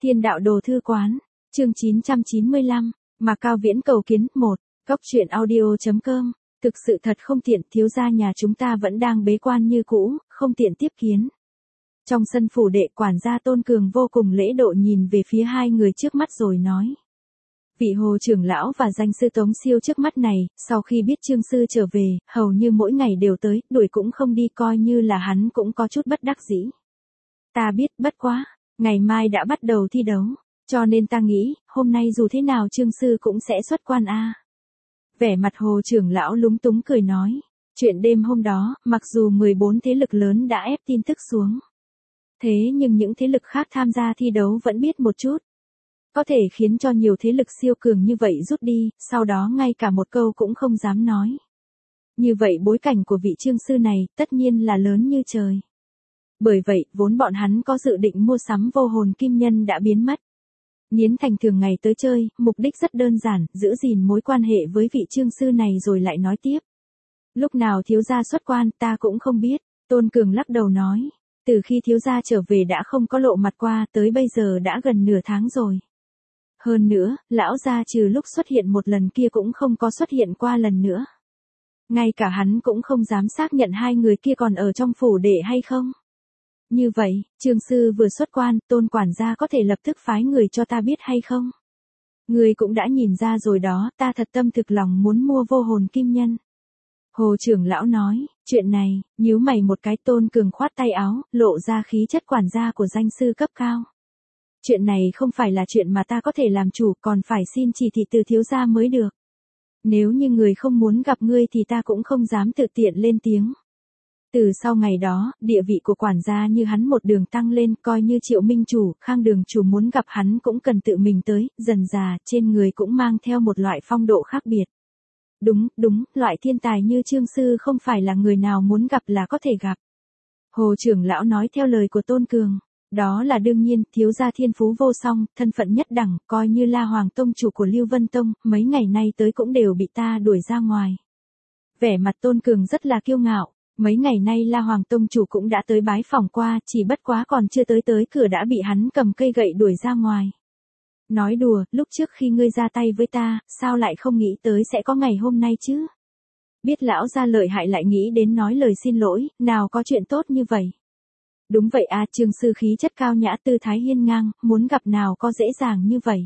Thiên đạo đồ thư quán, chương 995, mà Cao Viễn cầu kiến, 1, góc truyện audio.com, thực sự thật không tiện, thiếu gia nhà chúng ta vẫn đang bế quan như cũ, không tiện tiếp kiến. Trong sân phủ đệ, quản gia Tôn Cường vô cùng lễ độ nhìn về phía hai người trước mắt rồi nói. Vị Hồ trưởng lão và danh sư Tống Siêu trước mắt này, sau khi biết Trương sư trở về, hầu như mỗi ngày đều tới, đuổi cũng không đi, coi như là hắn cũng có chút bất đắc dĩ. Ta biết, bất quá, ngày mai đã bắt đầu thi đấu, cho nên ta nghĩ, hôm nay dù thế nào Trương sư cũng sẽ xuất quan a. Vẻ mặt Hồ trưởng lão lúng túng cười nói, chuyện đêm hôm đó, mặc dù 14 thế lực lớn đã ép tin tức xuống. Thế nhưng những thế lực khác tham gia thi đấu vẫn biết một chút. Có thể khiến cho nhiều thế lực siêu cường như vậy rút đi, sau đó ngay cả một câu cũng không dám nói. Như vậy bối cảnh của vị Trương sư này tất nhiên là lớn như trời. Bởi vậy, vốn bọn hắn có dự định mua sắm vô hồn kim nhân đã biến mất. Nhiến Thành thường ngày tới chơi, mục đích rất đơn giản, giữ gìn mối quan hệ với vị Trương sư này rồi lại nói tiếp. Lúc nào thiếu gia xuất quan ta cũng không biết, Tôn Cường lắc đầu nói. Từ khi thiếu gia trở về đã không có lộ mặt qua, tới bây giờ đã gần nửa tháng rồi. Hơn nữa, lão gia trừ lúc xuất hiện một lần kia cũng không có xuất hiện qua lần nữa. Ngay cả hắn cũng không dám xác nhận hai người kia còn ở trong phủ đệ hay không. Như vậy, Trương sư vừa xuất quan, Tôn quản gia có thể lập tức phái người cho ta biết hay không? Người cũng đã nhìn ra rồi đó, ta thật tâm thực lòng muốn mua vô hồn kim nhân. Hồ trưởng lão nói, chuyện này, nhíu mày một cái. Tôn Cường khoát tay áo, lộ ra khí chất quản gia của danh sư cấp cao. Chuyện này không phải là chuyện mà ta có thể làm chủ, còn phải xin chỉ thị từ thiếu gia mới được. Nếu như người không muốn gặp ngươi thì ta cũng không dám tự tiện lên tiếng. Từ sau ngày đó, địa vị của quản gia như hắn một đường tăng lên, coi như Triệu Minh chủ, Khang Đường chủ muốn gặp hắn cũng cần tự mình tới, dần dà, trên người cũng mang theo một loại phong độ khác biệt. Đúng, loại thiên tài như Trương sư không phải là người nào muốn gặp là có thể gặp. Hồ trưởng lão nói theo lời của Tôn Cường. Đó là đương nhiên, thiếu gia thiên phú vô song, thân phận nhất đẳng, coi như La Hoàng tông chủ của Lưu Vân Tông, mấy ngày nay tới cũng đều bị ta đuổi ra ngoài. Vẻ mặt Tôn Cường rất là kiêu ngạo, mấy ngày nay La Hoàng tông chủ cũng đã tới bái phỏng qua, chỉ bất quá còn chưa tới cửa đã bị hắn cầm cây gậy đuổi ra ngoài. Nói đùa, lúc trước khi ngươi ra tay với ta, sao lại không nghĩ tới sẽ có ngày hôm nay chứ? Biết lão gia lợi hại lại nghĩ đến nói lời xin lỗi, nào có chuyện tốt như vậy. Đúng vậy à, Trương sư khí chất cao nhã, tư thái hiên ngang, muốn gặp nào có dễ dàng như vậy.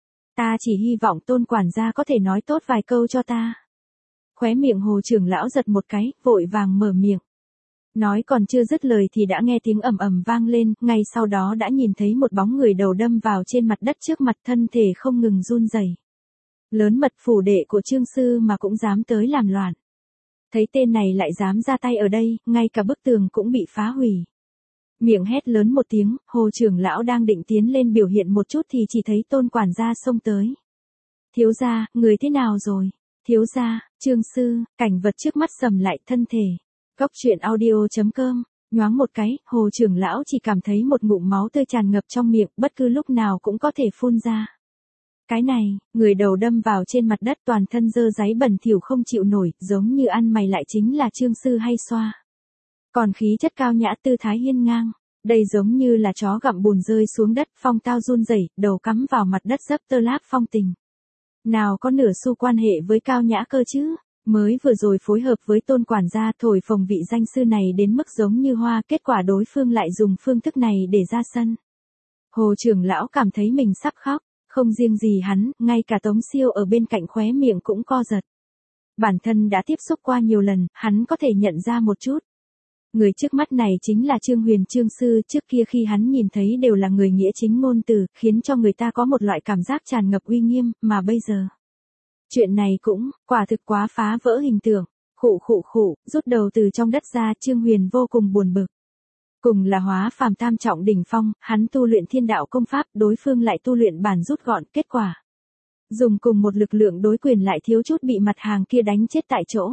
Ta chỉ hy vọng Tôn quản gia có thể nói tốt vài câu cho ta. Khóe miệng Hồ trưởng lão giật một cái, vội vàng mở miệng. Nói còn chưa dứt lời thì đã nghe tiếng ầm ầm vang lên, ngay sau đó đã nhìn thấy một bóng người đầu đâm vào trên mặt đất trước mặt, thân thể không ngừng run rẩy. Lớn mật phủ đệ của Trương sư mà cũng dám tới làm loạn. Thấy tên này lại dám ra tay ở đây, ngay cả bức tường cũng bị phá hủy. Miệng hét lớn một tiếng, Hồ trưởng lão đang định tiến lên biểu hiện một chút thì chỉ thấy Tôn quản gia xông tới. Thiếu gia, người thế nào rồi? Thiếu gia, Trương sư, cảnh vật trước mắt sầm lại, thân thể. Góc truyện audio.com, nhoáng một cái, Hồ trưởng lão chỉ cảm thấy một ngụm máu tươi tràn ngập trong miệng, bất cứ lúc nào cũng có thể phun ra. Cái này, người đầu đâm vào trên mặt đất, toàn thân dơ dáy bẩn thỉu không chịu nổi, giống như ăn mày lại chính là Trương sư hay xoa. Còn khí chất cao nhã, tư thái hiên ngang, đây giống như là chó gặm bùn rơi xuống đất, phong tao run rẩy, đầu cắm vào mặt đất dấp tơ láp phong tình. Nào có nửa xu quan hệ với cao nhã cơ chứ, mới vừa rồi phối hợp với Tôn quản gia thổi phồng vị danh sư này đến mức giống như hoa, kết quả đối phương lại dùng phương thức này để ra sân. Hồ trưởng lão cảm thấy mình sắp khóc, không riêng gì hắn, ngay cả Tống Siêu ở bên cạnh khóe miệng cũng co giật. Bản thân đã tiếp xúc qua nhiều lần, hắn có thể nhận ra một chút. Người trước mắt này chính là Trương Huyền Trương sư, trước kia khi hắn nhìn thấy đều là người nghĩa chính ngôn từ, khiến cho người ta có một loại cảm giác tràn ngập uy nghiêm, mà bây giờ. Chuyện này cũng, quả thực quá phá vỡ hình tượng, khụ, rút đầu từ trong đất ra, Trương Huyền vô cùng buồn bực. Cùng là hóa phàm tam trọng đỉnh phong, hắn tu luyện thiên đạo công pháp, đối phương lại tu luyện bản rút gọn, kết quả. Dùng cùng một lực lượng đối quyền lại thiếu chút bị mặt hàng kia đánh chết tại chỗ.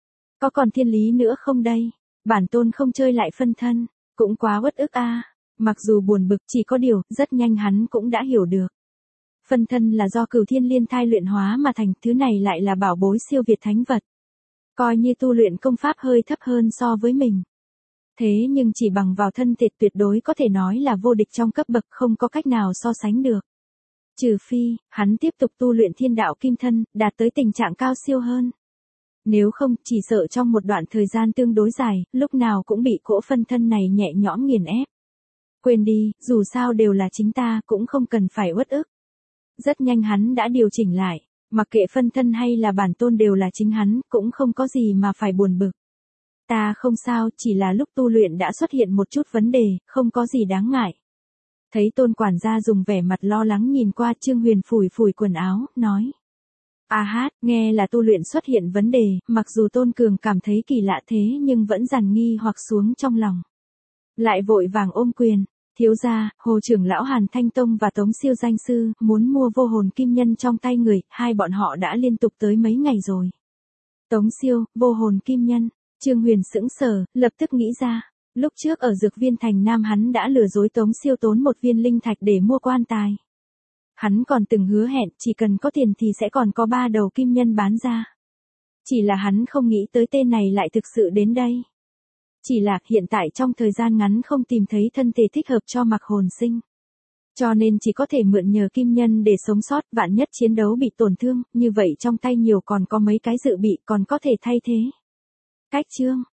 Có còn thiên lý nữa không đây? Bản tôn không chơi lại phân thân, cũng quá uất ức a. Mặc dù buồn bực, chỉ có điều, rất nhanh hắn cũng đã hiểu được. Phân thân là do Cửu Thiên Liên Thai luyện hóa mà thành, thứ này lại là bảo bối siêu việt thánh vật. Coi như tu luyện công pháp hơi thấp hơn so với mình. Thế nhưng chỉ bằng vào thân thể tuyệt đối có thể nói là vô địch trong cấp bậc, không có cách nào so sánh được. Trừ phi, hắn tiếp tục tu luyện thiên đạo kim thân, đạt tới tình trạng cao siêu hơn. Nếu không, chỉ sợ trong một đoạn thời gian tương đối dài, lúc nào cũng bị cỗ phân thân này nhẹ nhõm nghiền ép. Quên đi, dù sao đều là chính ta, cũng không cần phải uất ức. Rất nhanh hắn đã điều chỉnh lại, mặc kệ phân thân hay là bản tôn đều là chính hắn, cũng không có gì mà phải buồn bực. Ta không sao, chỉ là lúc tu luyện đã xuất hiện một chút vấn đề, không có gì đáng ngại. Thấy Tôn quản gia dùng vẻ mặt lo lắng nhìn qua, Trương Huyền phủi phủi quần áo, nói. A hát, nghe là tu luyện xuất hiện vấn đề, mặc dù Tôn Cường cảm thấy kỳ lạ thế nhưng vẫn dằn nghi hoặc xuống trong lòng. Lại vội vàng ôm quyền, thiếu gia, Hồ trưởng lão Hàn Thanh Tông và Tống Siêu danh sư, muốn mua vô hồn kim nhân trong tay người, hai bọn họ đã liên tục tới mấy ngày rồi. Tống Siêu, vô hồn kim nhân, Trương Huyền sững sờ, lập tức nghĩ ra. Lúc trước ở Dược Viên Thành Nam hắn đã lừa dối Tống Siêu tốn một viên linh thạch để mua quan tài. Hắn còn từng hứa hẹn chỉ cần có tiền thì sẽ còn có 3 đầu kim nhân bán ra. Chỉ là hắn không nghĩ tới tên này lại thực sự đến đây. Chỉ là hiện tại trong thời gian ngắn không tìm thấy thân thể thích hợp cho Mặc Hồn Sinh. Cho nên chỉ có thể mượn nhờ kim nhân để sống sót, vạn nhất chiến đấu bị tổn thương, như vậy trong tay nhiều còn có mấy cái dự bị còn có thể thay thế. Cách chương